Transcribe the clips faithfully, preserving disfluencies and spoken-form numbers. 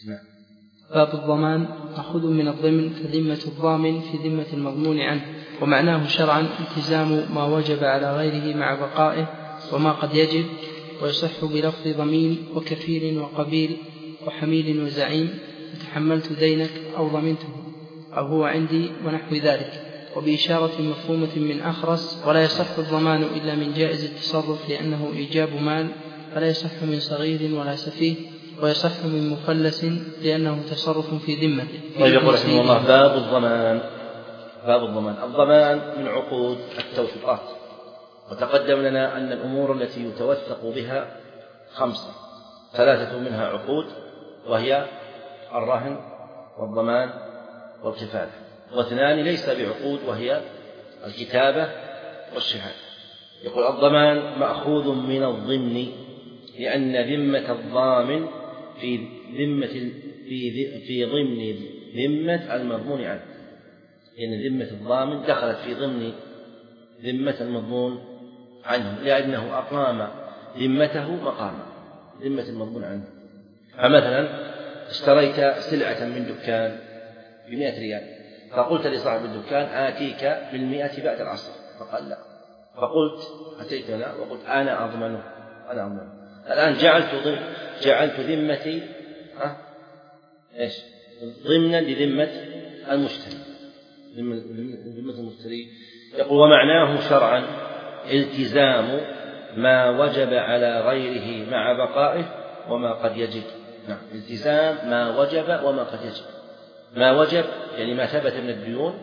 باب الضمان مأخوذ من الضمن فذمة الضامن في ذمة المضمون عنه، ومعناه شرعا التزام ما وجب على غيره مع بقائه وما قد يجب، ويصح بلفظ ضمين وكفيل وقبيل وحميل وزعيم، تحملت دينك أو ضمنته أو هو عندي ونحو ذلك، وبإشارة مفهومة من أخرس. ولا يصح الضمان إلا من جائز التصرف لأنه إيجاب مال، فلا يصح من صغير ولا سفيه، ويصح من مفلس لأنه تصرف في ذمته. طيب يقول رحمه الله باب الضمان. باب الضمان الضمان من عقود التوثيقات، وتقدم لنا أن الأمور التي يتوثق بها خمسة، ثلاثة منها عقود وهي الرهن والضمان والكفالة، واثنان ليس بعقود وهي الكتابة والشهادة. يقول الضمان مأخوذ من الضمن لأن ذمة الضامن في ذمة في في ضمن ذمة المضمون عنه، لأن يعني ذمة الضامن دخلت في ضمن ذمة المضمون عنه، لأنه أقام ذمته مقام ذمة المضمون عنه. فمثلا اشتريت سلعة من دكان بمئة ريال، فقلت لصاحب الدكان آتيك بالمئة بعد العصر، فقال لا، فقلت أتيتنا وقلت أنا أضمنه أنا أضمنه الآن جعلت ضمن جعلت ذمتي ها إيش ضمنا لذمة المشتري ذمة المشتري. يقول ومعناه شرعا التزام ما وجب على غيره مع بقائه وما قد يجب. نعم، التزام ما وجب وما قد يجب. ما وجب يعني ما ثبت من الديون،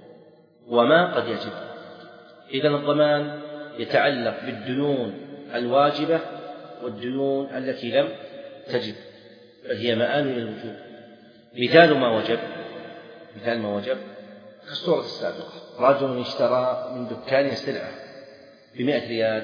وما قد يجب. إذن الضمان يتعلق بالديون الواجبة والديون التي لم تجب، فهي مآل للوجوب. مثال ما وجب مثال ما وجب كالصورة السابقة، رجل اشترى من دكان سلعة بمئة ريال،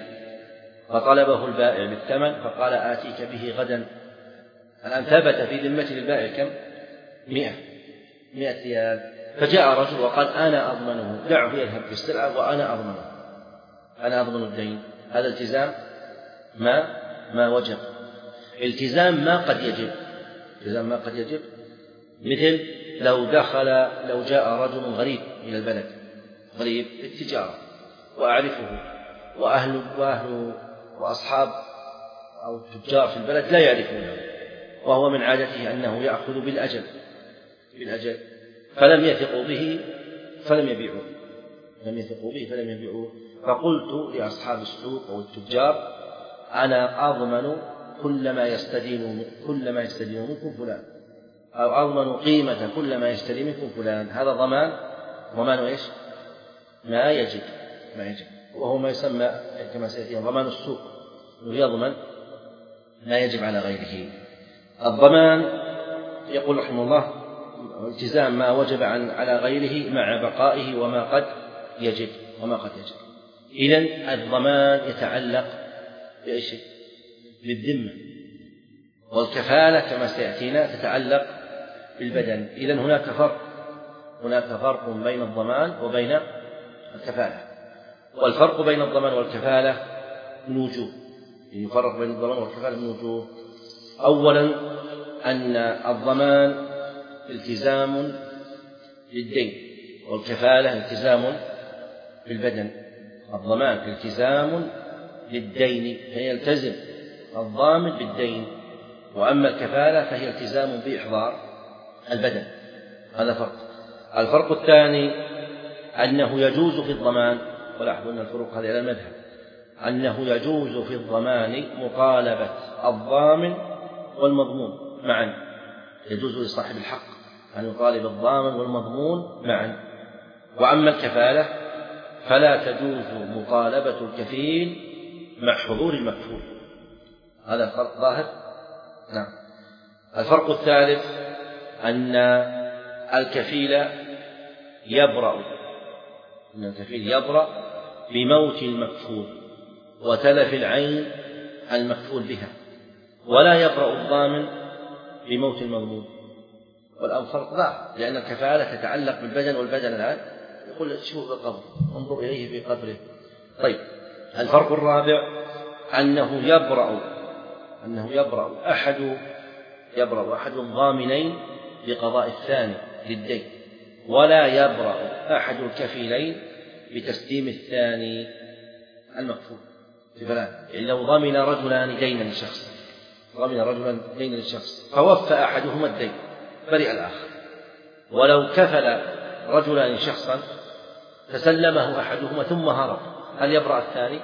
فطلبه البائع بالثمن فقال آتيك به غدا. الآن ثبت في ذمة البائع كم؟ مئة مئة ريال، فجاء رجل وقال أنا أضمنه، دعه يذهب بالسلعة وأنا أضمنه أنا أضمن الدين. هذا التزام ما ما وجب. التزام ما قد يجب التزام ما قد يجب مثل لو دخل لو جاء رجل غريب إلى البلد، غريب بالتجارة وأعرفه، وأهل وأهل وأصحاب أو تجار في البلد لا يعرفونه، وهو من عادته أنه يأخذ بالأجل بالأجل فلم يثقوا به فلم يبيعوه لم يثقوا به فلم يبيعوه فقلت لأصحاب السوق أو التجار أنا أضمن كل ما يستدين كل ما يستدين منكم فلان، أو أضمن قيمة كل ما يشتري منكم فلان. هذا ضمان ضمان إيش؟ ما يجب ما يجب وهو ما يسمى كما سيأتي ضمان السوق، يضمن ما يجب على غيره. الضمان يقول رحمه الله التزام ما وجب عن على غيره مع بقائه وما قد يجب وما قد يجب. إذن الضمان يتعلق بإيش؟ بالذمة، والكفالة كما سيأتينا تتعلق بالبدن. إذن هناك فرق هناك فرق بين الضمان وبين الكفالة، والفرق بين الضمان والكفالة من وجوه. يفرق بين الضمان والكفالة من وجوه. أولا أن الضمان التزام للدين، والكفالة التزام بالبدن. الضمان التزام للدين فيلتزم الضامن بالدين، وأما الكفالة فهي التزام بإحضار البدن. هذا فرق. الفرق الثاني أنه يجوز في الضمان، ولاحظوا أن الفروق هذه على المذهب، أنه يجوز في الضمان مطالبة الضامن والمضمون معا. يجوز لصاحب الحق أن يطالب الضامن والمضمون معا. وأما الكفالة فلا تجوز مطالبة الكفيل مع حضور المكفول. هذا فرق ظاهر. نعم. الفرق الثالث أن الكفيل يبرأ أن الكفيل يبرأ بموت المكفول وتلف العين المكفول بها، ولا يبرأ الضامن بموت المضمون. والآن فرق ظاهر، لأن الكفالة تتعلق بالبدن، والبدن الآن يقول شوف القبر انظر إليه في قبره. طيب، الفرق الرابع أنه يبرأ أنه يبرأ أحد يبرأ أحد الضامنين بقضاء الثاني للدين، ولا يبرأ أحد الكفيلين بتسليم الثاني المكفول. يعني لو ضمن رجلان دينا لشخص ضمن رجلان دينا للشخص فوفى أحدهما الدين برئ الآخر، ولو كفل رجلان شخصا فسلمه أحدهما ثم هرب، هل يبرأ الثاني؟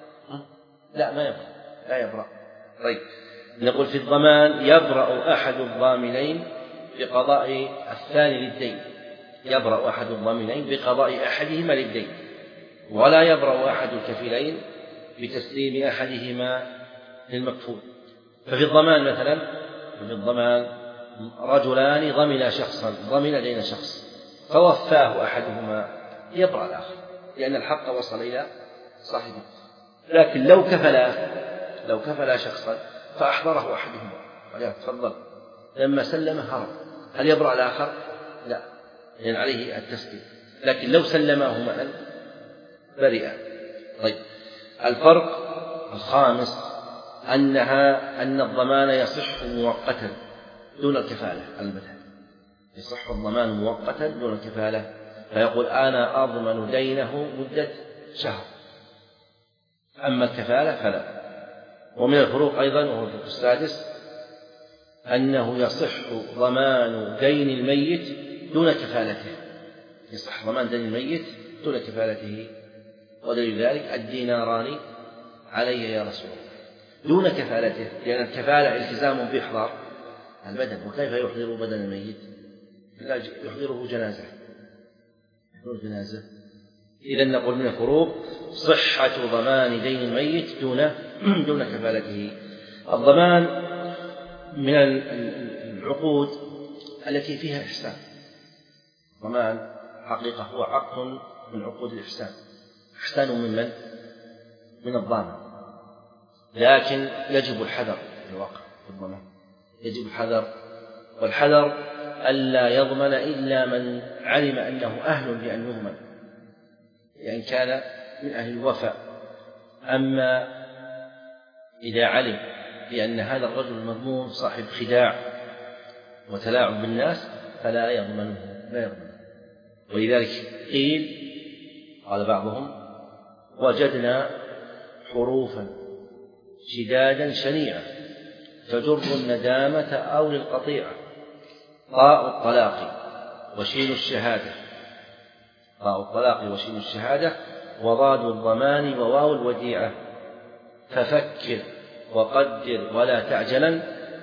لا، ما يبرأ، لا يبرأ. طيب، نقول في الضمان يبرأ أحد الضامنين بقضاء الثاني للدين، يبرأ أحد الضامنين بقضاء أحدهما للدين، ولا يبرأ أحد الكفيلين بتسليم أحدهما للمكفول. ففي الضمان مثلا في الضمان رجلان ضمن شخصا ضمن دين شخص فوفاه أحدهما يبرأ الآخر، لأن الحق وصل إلى صاحبه. لكن لو كفلا لو كفلا شخصا فأحضره أحدهما قال تفضل، لما سلم هرب، هل يبرأ الآخر؟ لا، لأن عليه التسليم. لكن لو سلماه معا برئ. طيب، الفرق الخامس أنها أن الضمان يصح مؤقتا دون الكفالة على المذهب، يصح الضمان مؤقتا دون الكفالة، فيقول أنا أضمن دينه مدة شهر، أما الكفالة فلا. ومن الفروق أيضا، وهو الفرق السادس، أنه يصح ضمان دين الميت دون كفالته، يصح ضمان دين الميت دون كفالته. ودليل ذلك الديناران علي يا رسول الله دون كفالته، لأن الكفالة التزام بإحضار البدن، وكيف يحضر بدن الميت؟ لا يحضره جنازة يحضر جنازة. إذن نقول من الفروق صحة ضمان دين الميت دون دون كفالته. الضمان من العقود التي فيها إحسان، ضمان حقيقة هو عقد من عقود الإحسان، إحسان من من؟ من الضامن، لكن يجب الحذر في الواقع في الضمان، يجب الحذر، والحذر ألا يضمن إلا من علم أنه أهل لأن يضمن، يعني كان من أهل الوفاء. أما إذا علم بأن هذا الرجل المضمون صاحب خداع وتلاعب بالناس فلا يضمنه لا يضمنه. ولذلك قيل قال بعضهم وجدنا حروفا شدادا شنيعا تجر الندامة أو للقطيعة، طاء الطلاق وشين الشهادة طاء الطلاق وشين الشهادة وضاد الضمان وواو الوديعة، ففكر وقدر ولا تعجلا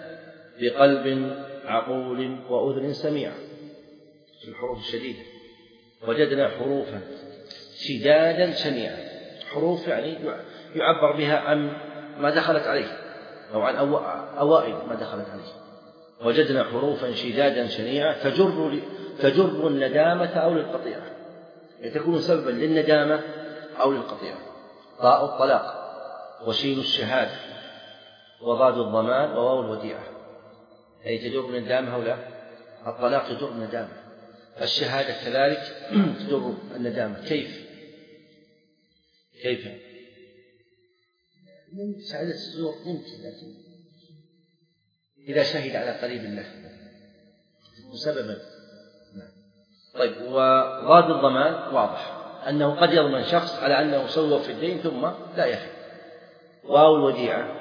بقلب عقول وأذن سميع. في الحروف الشديدة وجدنا حروفا شدادا شنيعا، حروف يعني يعبر بها عن ما دخلت عليه أو عن أوائل ما دخلت عليه. وجدنا حروفا شدادا شنيعا تجر تجر الندامة أو للقطيعة، يعني تكون سببا للندامة أو للقطيعة. طاء الطلاق وشين الشهادة وضاد الضمان وواو الوديعة، أي تجر الندامة أو لا؟ الطلاق يجر الندامة، الشهادة كذلك تجر الندامة. كيف؟ كيف؟ من شهادة الزور يمكن، لكن إذا شهد على قريب له سببا. طيب، وضاد الضمان واضح أنه قد يضمن شخص على أنه سوى في الدين ثم لا يفي. واو الوديعة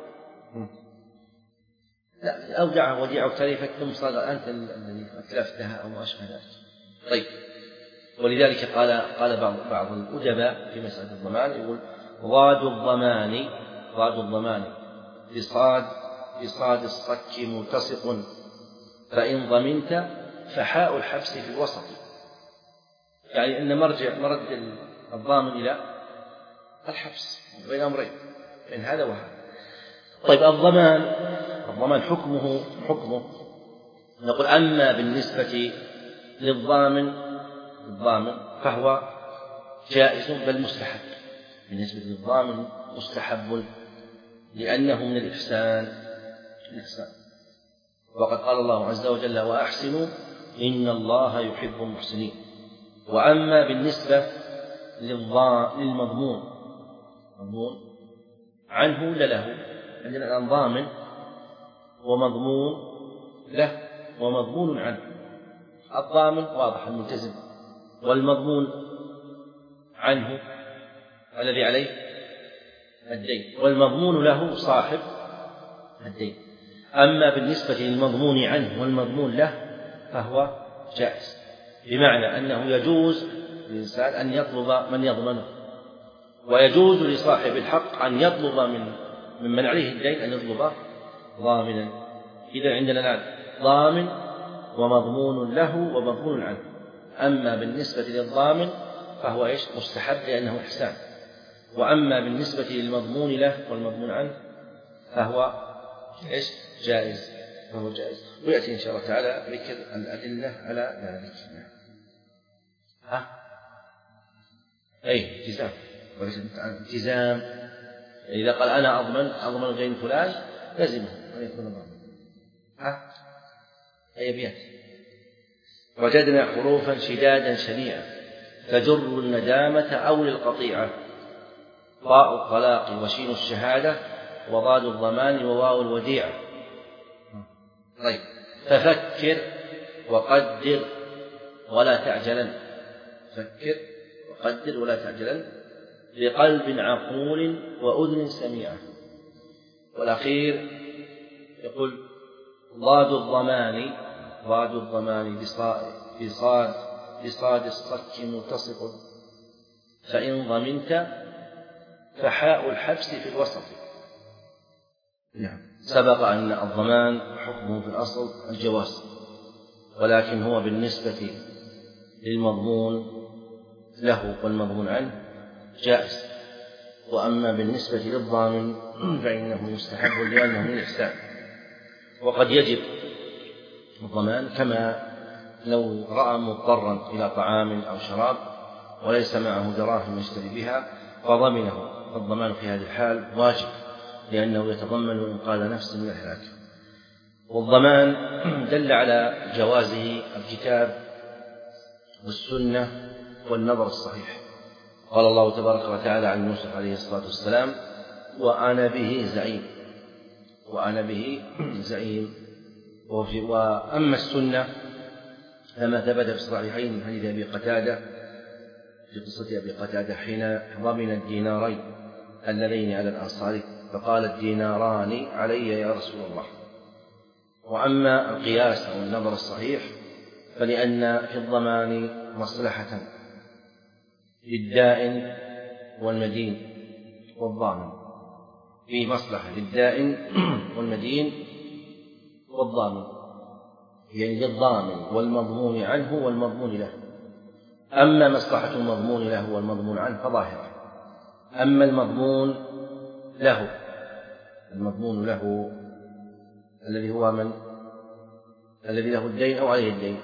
لا، أودعه وديعة وتلفت ثم صار أنت الذي أتلفتها أو ما أشبه ذلك. طيب، ولذلك قال قال بعض بعض الأدباء في مسألة الضمان يقول ضاد الضمان ضاد الضمان بصاد بصاد الصك ملتصق، فإن ضمنت فحاء الحبس في الوسط، يعني أن مرجع مرد الضامن إلى الحبس بين أمرين، بين هذا وهذا. طيب، الضمان الضمان حكمه حكمه نقول أما بالنسبة للضامن الضامن فهو جائز بل مستحب، بالنسبة للضامن مستحب لأنه من الإحسان الإحسان وقد قال الله عز وجل وأحسنوا إن الله يحب المحسنين. وأما بالنسبة للمضمون مضمون عنه لله، عندنا الآن ضامن ومضمون له ومضمون عنه. الضامن واضح الملتزم، والمضمون عنه الذي عليه الدين، والمضمون له صاحب الدين. أما بالنسبة للمضمون عنه والمضمون له فهو جائز، بمعنى أنه يجوز للإنسان أن يطلب من يضمنه، ويجوز لصاحب الحق أن يطلب من ممن عليه الدين أن يطلب ضامنا. إذا عندنا الآن ضامن ومضمون له ومضمون عنه. أما بالنسبة للضامن فهو إيش؟ مستحب لأنه إحسان. وأما بالنسبة للمضمون له والمضمون عنه فهو إيش؟ جائز، فهو جائز. ويأتي إن شاء الله تعالى ذكر الأدلة على ذلك. ها؟ أي التزام، التزام. إذا قال أنا أضمن أضمن دين فلان لازمه أن يكون ضامن. ها؟ أي أبيات. وجدنا حروفا شدادا شنيعا تجر الندامة أو للقطيعة، طاء الطلاق وشين الشهادة وضاد الضمان وواو الوديعة. طيب، ففكر وقدر ولا تعجلن، فكر وقدر ولا تعجلن بقلب عقول وأذن سميعة. والأخير يقول ضاد الضمان، ضاد الضمان بصاد بصاد الصك ملتصق، فإن ضمنت فحاء الحبس في الوسط. نعم. سبق أن الضمان حكمه في الأصل الجواز، ولكن هو بالنسبة للمضمون له والمضمون عنه جائز. وأما بالنسبة للضامن فإنه مستحب لأنه من الإحسان. وقد يجب الضمان كما لو رأى مضطرا إلى طعام أو شراب وليس معه دراهم يشتري بها فضمنه، فالضمان في هذه الحال واجب لأنه يتضمن إنقاذ نفس من الهلاك. والضمان دل على جوازه الكتاب والسنة والنظر الصحيح. قال الله تبارك وتعالى عن يوسف عليه الصلاة والسلام وأنا به زعيم، وأنا به زعيم. وأما السنة فما ثبت في الصحيحين من حديث أبي قتادة في قصة أبي قتادة حين ضمن الدينارين اللذين على الأنصار فقال الديناران علي يا رسول الله. وأما القياس أو النظر الصحيح فلأن في الضمان مصلحة للدائن والمدين والضامن، فيه مصلحة للدائن والمدين والضامن، يعني للضامن والمضمون عنه والمضمون له. أما مصلحة المضمون له والمضمون عنه فظاهرة. أما المضمون له، المضمون له الذي هو من الذي له الدين أو عليه الدين،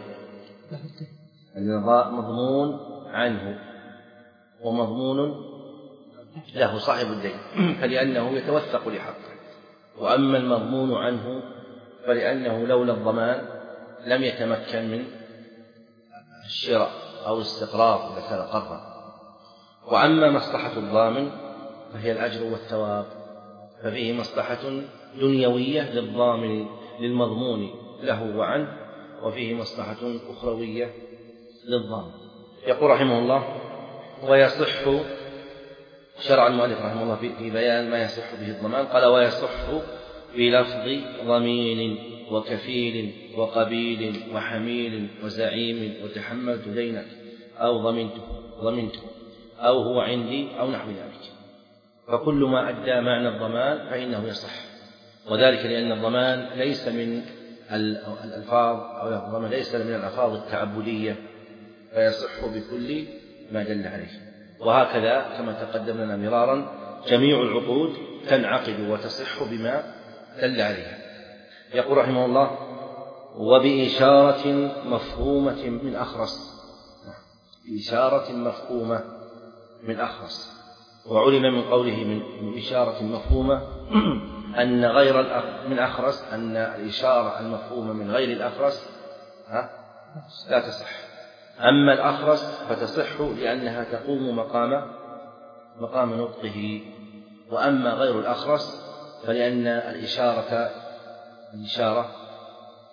المضمون عنه ومضمون له صاحب الدين فلأنه يتوثق لحقه. وأما المضمون عنه فلأنه لولا الضمان لم يتمكن من الشراء أو الاستقرار إذا كان قرضا. وأما مصلحة الضامن فهي الأجر والثواب، ففيه مصلحة دنيوية للضامن للمضمون له وعنه، وفيه مصلحة أخروية للضامن. يقول رحمه الله ويصح شرع المؤلف رحمه الله في بيان ما يصح به الضمان. قال ويصح بلفظ ضمين وكفيل وقبيل وحميل وزعيم وتحملت دينك أو ضمنته ضمنته أو هو عندي أو نحو ذلك، فكل ما أدى معنى الضمان فإنه يصح. وذلك لأن الضمان ليس من الألفاظ أو الضمان ليس من الألفاظ التعبدية، فيصح بكل ما دل عليه. وهكذا كما تقدم لنا مرارا جميع العقود تنعقد وتصح بما دل عليها. يقول رحمه الله وبإشارة مفهومة من أخرس، بإشارة مفهومة من أخرس. وعلم من قوله من إشارة مفهومة أن غير من أخرس أن الإشارة المفهومة من غير الأخرس لا تصح. أما الأخرس فتصح لأنها تقوم مقام مقام نطقه. وأما غير الأخرس فلأن الإشارة الإشارة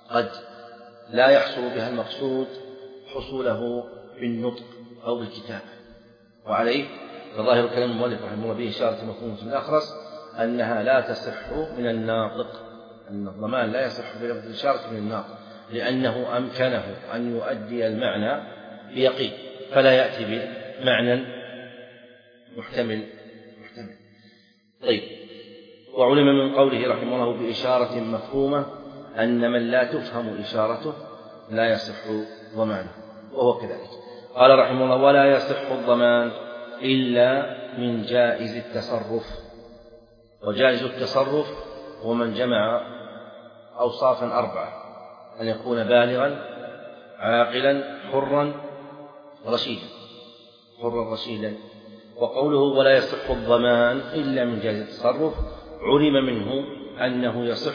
قد لا يحصل بها المقصود حصوله بالنطق أو بالكتابة، وعليه فظاهر كلام المؤلف رحمه الله به إشارة مفهومة الأخرس أنها لا تصح من الناطق، أن الضمان لا يصح بلفظ الإشارة من الناطق، لأنه أمكنه أن يؤدي المعنى بيقين فلا يأتي بمعنى محتمل محتمل. طيب، وعلم من قوله رحمه الله بإشارة مفهومة أن من لا تفهم إشارته لا يصح ضمانه، وهو كذلك. قال رحمه الله: ولا يصح الضمان إلا من جائز التصرف. وجائز التصرف هو من جمع أوصافا أربعة: أن يكون بالغا عاقلا حرا رشيدا حرا رشيدا. وقوله ولا يصح الضمان إلا من جائز التصرف علم منه أنه يصح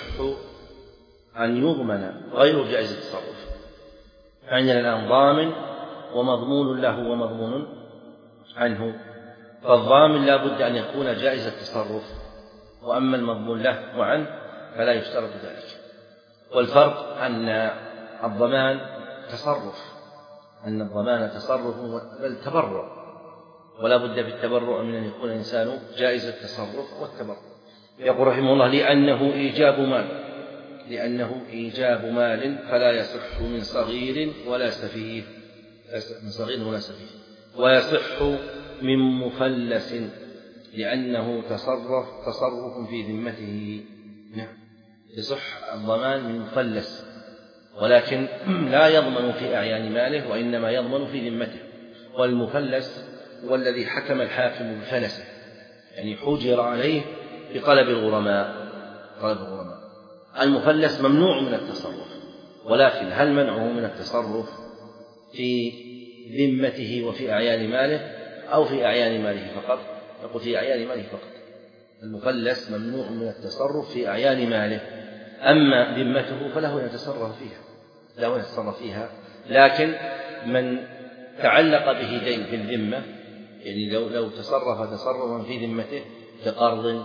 أن يضمن غير جائز التصرف. عندنا الآن ضامن ومضمون له ومضمون عنه، فالضامن لا بد أن يكون جائز التصرف، وأما المضمون له وعنه فلا يشترط ذلك. والفرق أن الضمان تصرف أن الضمان تصرف بل تبرع، ولا بد بالتبرع من أن يكون الإنسان جائز التصرف والتبرع. يقول رحمه الله: لأنه إيجاب مال لأنه إيجاب مال فلا يصح من صغير ولا سفيه من صغير ولا سفيه ويصح من مفلس لأنه تصرف تصرف في ذمته. نعم، يصح الضمان من مفلس، ولكن لا يضمن في أعيان ماله وإنما يضمن في ذمته. والمفلس هو الذي حكم الحاكم بفلسه، يعني حجر عليه بطلب الغرماء طلب الغرماء. المفلس ممنوع من التصرف، ولكن هل منعه من التصرف في ذمته وفي أعيان ماله أو في أعيان ماله فقط؟ يقول في أعيان ماله فقط. المفلس ممنوع من التصرف في أعيان ماله، أما ذمته فله أن يتصرف فيها له أن يتصرف فيها لكن من تعلق به دين في الذمة، يعني لو لو تصرف تصرفا في ذمته كقرض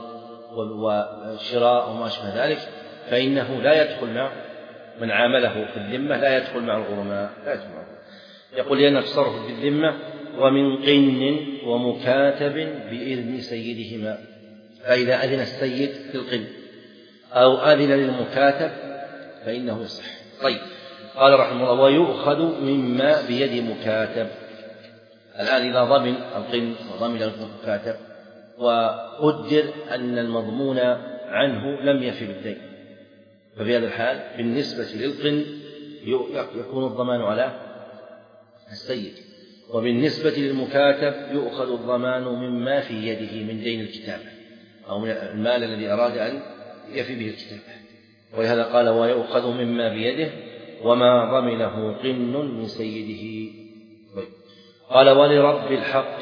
وشراء وما شابه ذلك فإنه لا يدخل مع من عامله في الذمة، لا يدخل مع الغرماء لا يدخل معه. يقول: لأن التصرف في الذمة ومن قن ومكاتب بإذن سيدهما. فإذا أذن السيد في القن أو أذن للمكاتب فإنه يصح. طيب، قال رحمه الله: ويؤخذ مما بيد مكاتب. الآن إذا ضمن القن وضمن المكاتب وقدر أن المضمون عنه لم يفي بالدين، ففي هذا الحال بالنسبة للقن يكون الضمان على السيد، وبالنسبة للمكاتب يؤخذ الضمان مما في يده من دين الكتابة أو من المال الذي أراد أن يفي به الكتابة. ولهذا قال: ويؤخذ مما بيده وما ضمنه قن من سيده. قال: ولرب الحق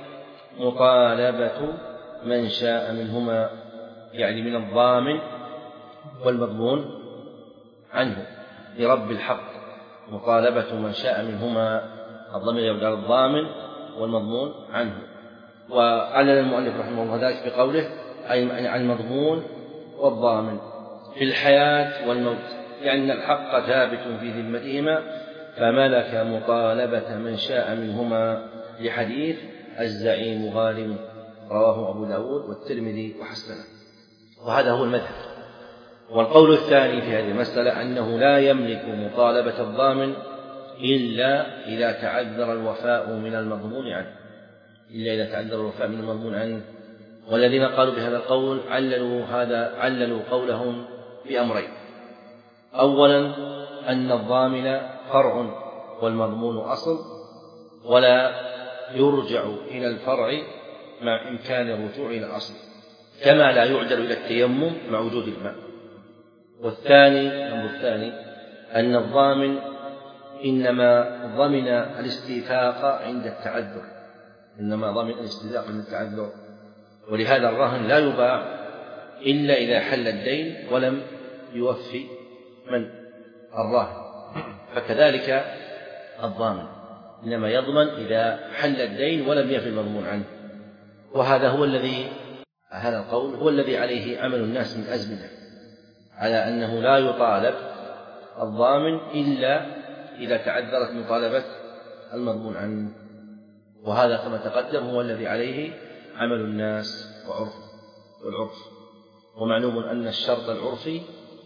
مطالبة من شاء منهما، يعني من الضامن والمضمون عنه. لرب الحق مطالبة من شاء منهما، الضمير يعود على الضامن والمضمون عنه. وعلل المؤلف رحمه الله ذلك بقوله: أي عن المضمون والضامن في الحياة والموت، لأن الحق ثابت في ذمتهما فملك مطالبة من شاء منهما، لحديث الزعيم غارم رواه أبو داود والترمذي وحسنه. وهذا هو المذهب. والقول الثاني في هذه المسألة أنه لا يملك مطالبة الضامن إلا إذا تعذر الوفاء من المضمون عنه إلا إذا تعذر الوفاء من المضمون عنه. والذين قالوا بهذا القول عللوا هذا عللوا قولهم بأمرين: أولا أن الضامن فرع والمضمون أصل، ولا يرجع إلى الفرع مع إمكان الرجوع إلى الأصل، كما لا يعدل إلى التيمم مع وجود الماء. والثاني الأمر الثاني أن الضامن إنما ضمن الاستيثاق عند التعذر إنما ضمن الاستيثاق عند التعذر ولهذا الرهن لا يباع إلا إذا حل الدين ولم يوفي من الراهن، فكذلك الضامن إنما يضمن إذا حل الدين ولم يفي المضمون عنه. وهذا هو الذي هذا القول هو الذي عليه عمل الناس من أزمنة، على أنه لا يطالب الضامن إلا إذا تعذرت مطالبة المضمون عنه، وهذا كما تقدم هو الذي عليه عمل الناس وعرف والعرف. ومعلوم أن الشرط العرفي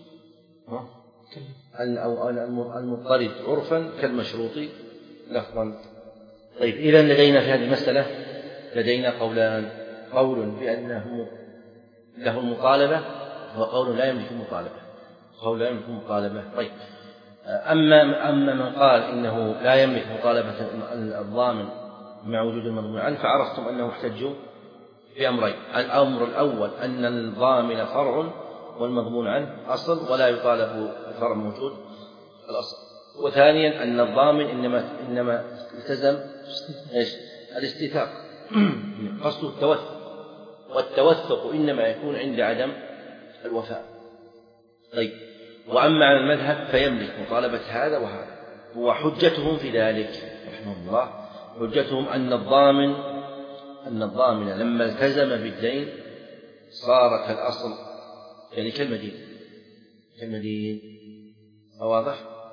أو المضطرد عرفا كالمشروط لفظا. طيب، إذن لدينا في هذه المسألة لدينا قولان: قول بأنه له المطالبة، وقول لا يملك المطالبة. قول لا يملك المطالبة. طيب، أما أما من قال إنه لا يملك مطالبة الضامن مع وجود المضمون عنه، فعرفتم أنه احتجوا بأمرين: الأمر الأول أن الضامن فرع والمضمون عنه أصل، ولا يطالب الفرع موجود الأصل. وثانيا أن الضامن إنما إنما التزم إيش؟ الاستيثاق، قصد التوثق، والتوثق إنما يكون عند عدم الوفاء. طيب، وأما على المذهب فيملك مطالبة هذا وهذا، وحجتهم في ذلك رحمه الله حجتهم أن الضامن أن الضامن لما التزم بالدين صار كالأصل، يعني كالمدين كالمدين واضح.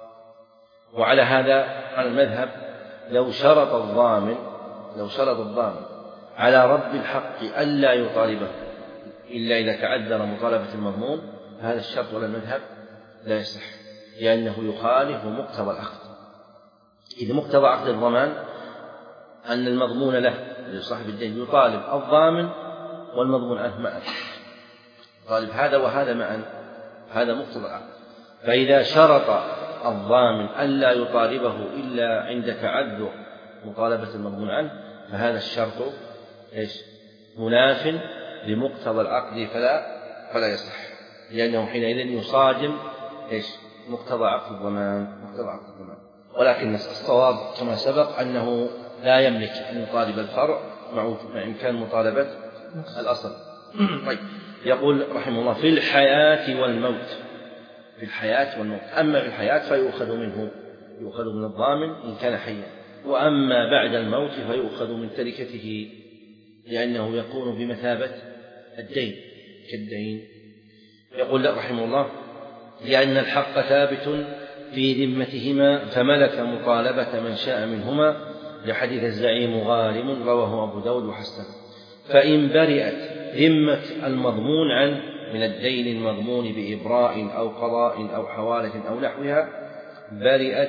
وعلى هذا على المذهب لو شرط الضامن لو شرط الضامن على رب الحق ألا يطالبه إلا إذا تعذر مطالبة المضمون، هذا الشرط ولا المذهب لا يصح، لأنه يخالف مقتضى العقد. إذا مقتضى عقد الضمان أن المضمون له لصاحب الدين يطالب الضامن والمضمون عنه معا، يطالب هذا وهذا معا، هذا مقتضى العقد. فإذا شرط الضامن ألا يطالبه إلا عند تعذر مطالبة المضمون عنه، فهذا الشرط إيش؟ مناف لمقتضى العقد، فلا فلا يصح، لأنه حينئذ يصادم إيش؟ مقتضى عقد الضمان مقتضى عقد الضمان. ولكن الصواب كما سبق أنه لا يملك أن يطالب الفرع مع إمكان مطالبة الأصل. طيب، يقول رحمه الله: في الحياة والموت في الحياة والموت أما في الحياة فيؤخذ منه يؤخذ من الضامن إن كان حيا، وأما بعد الموت فيؤخذ من تركته، لأنه يكون بمثابة الدين كالدين. يقول رحمه الله: لأن الحق ثابت في ذمتهما فملك مطالبة من شاء منهما، لحديث الزعيم غارم رواه أبو داود وحسن. فإن برئت ذمة المضمون عنه من الدين المضمون بإبراء أو قضاء أو حوالة أو نحوها، برئت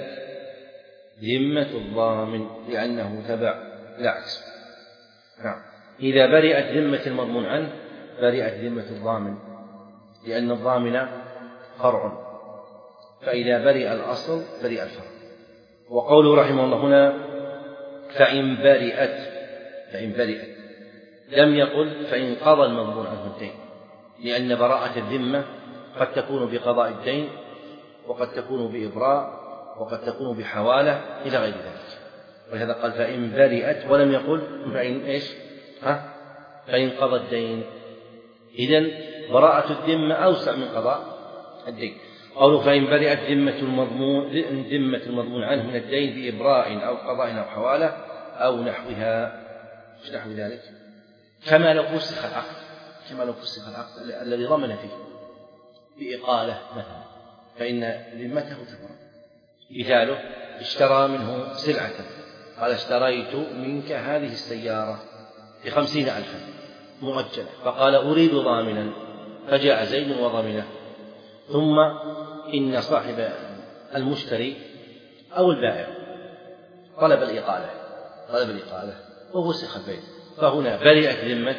ذمة الضامن لأنه تبع العكس. نعم، إذا برئت ذمة المضمون عنه برئت ذمة الضامن، لأن الضامن فرع، فإذا برئ الأصل برئ الفرع. وقوله رحمه الله هنا: فإن برئت فإن برئت لم يقل فإن قضى المضمون عنه الدين، لأن براءة الذمة قد تكون بقضاء الدين، وقد تكون بإبراء، وقد تكون بحوالة إلى غير ذلك. ولهذا قال فإن برئت، ولم يقل فإن إيش؟ ها؟ فإن قضى الدين. إذن براءة الذمة أوسع من قضاء الدين. قوله فإن برئت ذمة المضمون ذمة المضمون عنه من الدين بإبراء أو قضاء أو حوالة أو نحوها. مش نحو ذلك؟ كما لو فسخ العقد كما لو فسخ العقد الذي ضمن فيه بإقالة مثلا، فإن ذمته تبرأ. مثاله: اشترى منه سلعة، قال: اشتريت منك هذه السيارة بخمسين ألفا مؤجلة، فقال: أريد ضامنا، فجاء زيد وضمنه، ثم إن صاحب المشتري أو البائع طلب الإقالة طلب الإقالة وفسخ البيع، فهنا برئت ذمة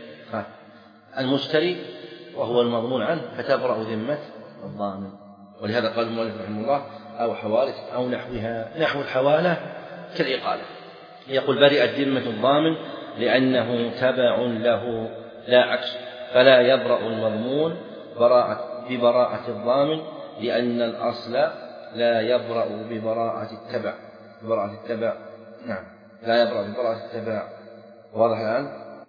المشتري وهو المضمون عنه، فتبرأ ذمة الضامن. ولهذا قال المؤلف رحمه الله: أو حوالة أو نحوها. نحو الحوالة كالإقالة. يقول: برئت ذمة الضامن لأنه تبع له لا عكس، فلا يبرأ المضمون براءة ببراءة الضامن، لأن الأصل لا يبرأ ببراءة التبع ببراءة التبع نعم لا يبرأ ببراءة التبع. واضح الآن؟